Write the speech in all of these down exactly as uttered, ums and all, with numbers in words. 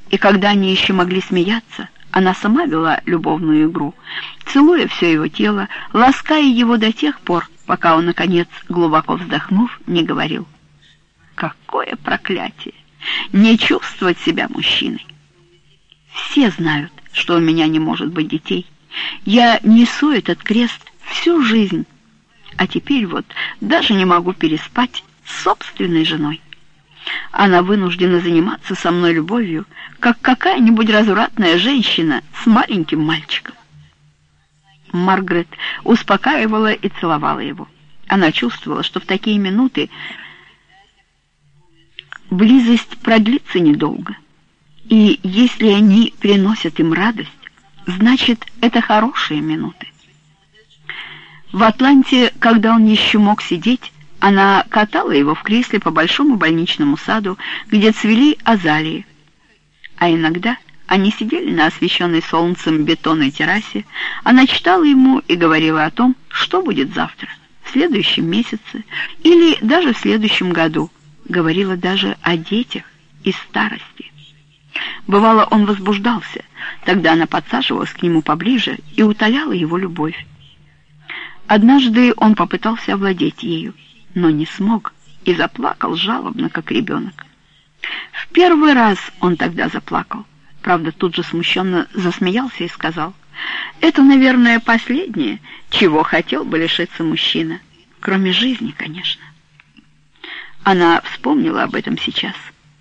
И когда они еще могли смеяться, она сама вела любовную игру, целуя все его тело, лаская его до тех пор, пока он, наконец, глубоко вздохнув, не говорил: «Какое проклятие! Не чувствовать себя мужчиной! Все знают, что у меня не может быть детей. Я несу этот крест всю жизнь, а теперь вот даже не могу переспать с собственной женой. Она вынуждена заниматься со мной любовью, как какая-нибудь развратная женщина с маленьким мальчиком». Маргарет успокаивала и целовала его. Она чувствовала, что в такие минуты близость продлится недолго. И если они приносят им радость, значит, это хорошие минуты. В Атланте, когда он еще мог сидеть, она катала его в кресле по большому больничному саду, где цвели азалии. А иногда они сидели на освещенной солнцем бетонной террасе, она читала ему и говорила о том, что будет завтра, в следующем месяце или даже в следующем году, говорила даже о детях и старости. Бывало, он возбуждался, тогда она подсаживалась к нему поближе и утоляла его любовь. Однажды он попытался овладеть ею, но не смог и заплакал жалобно, как ребенок. В первый раз он тогда заплакал, правда, тут же смущенно засмеялся и сказал: «Это, наверное, последнее, чего хотел бы лишиться мужчина, кроме жизни, конечно». Она вспомнила об этом сейчас.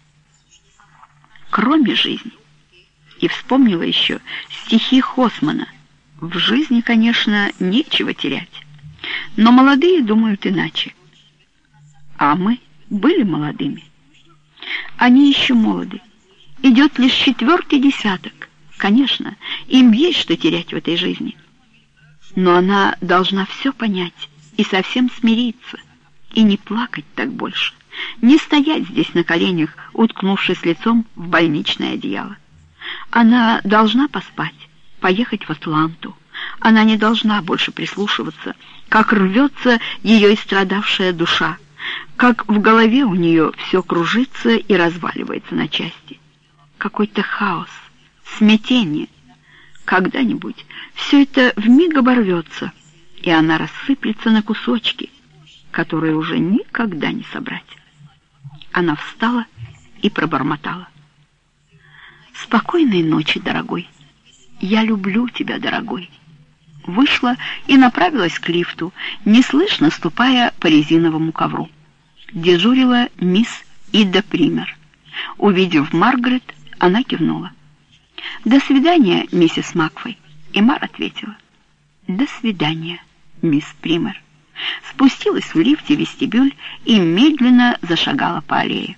Кроме жизни. И вспомнила еще стихи Хосмана. В жизни, конечно, нечего терять. Но молодые думают иначе. А мы были молодыми. Они еще молоды. Идет лишь четвертый десяток. Конечно, им есть что терять в этой жизни. Но она должна все понять и совсем смириться. И не плакать так больше. Не стоять здесь на коленях, уткнувшись лицом в больничное одеяло. Она должна поспать, поехать в Атланту. Она не должна больше прислушиваться, как рвется ее истрадавшая душа, как в голове у нее все кружится и разваливается на части. Какой-то хаос, смятение. Когда-нибудь все это вмиг оборвется, и она рассыплется на кусочки, которые уже никогда не собрать. Она встала и пробормотала: «Спокойной ночи, дорогой. Я люблю тебя, дорогой». Вышла и направилась к лифту, неслышно ступая по резиновому ковру. Дежурила мисс Ида Пример. Увидев Маргарет, она кивнула. «До свидания, миссис Макфей». И Мар ответила: «До свидания, мисс Пример». Спустилась в лифте в вестибюль и медленно зашагала по аллее.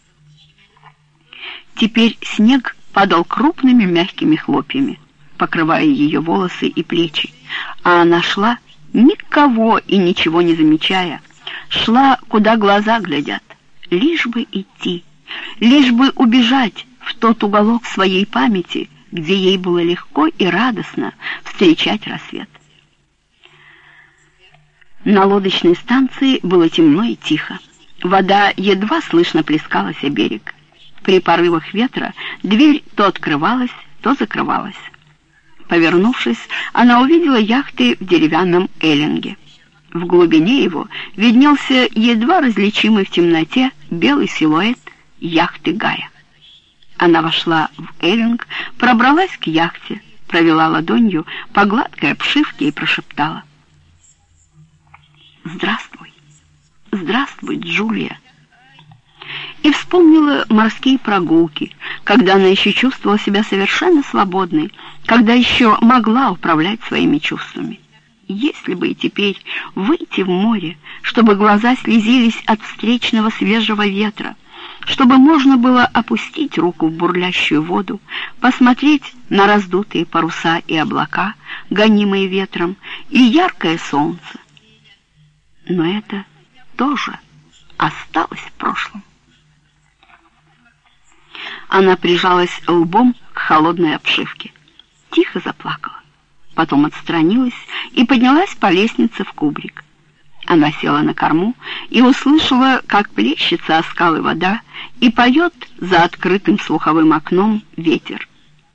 Теперь снег падал крупными мягкими хлопьями, покрывая ее волосы и плечи, а она шла, никого и ничего не замечая, шла, куда глаза глядят, лишь бы идти, лишь бы убежать в тот уголок своей памяти, где ей было легко и радостно встречать рассвет. На лодочной станции было темно и тихо. Вода едва слышно плескалась о берег. При порывах ветра дверь то открывалась, то закрывалась. Повернувшись, она увидела яхты в деревянном эллинге. В глубине его виднелся едва различимый в темноте белый силуэт яхты Гая. Она вошла в эллинг, пробралась к яхте, провела ладонью по гладкой обшивке и прошептала: «Здравствуй, здравствуй, Джулия». И вспомнила морские прогулки, когда она еще чувствовала себя совершенно свободной, когда еще могла управлять своими чувствами. Если бы и теперь выйти в море, чтобы глаза слезились от встречного свежего ветра, чтобы можно было опустить руку в бурлящую воду, посмотреть на раздутые паруса и облака, гонимые ветром, и яркое солнце. Но это тоже осталось в прошлом. Она прижалась лбом к холодной обшивке, тихо заплакала, потом отстранилась и поднялась по лестнице в кубрик. Она села на корму и услышала, как плещется о скалы вода и поет за открытым слуховым окном ветер.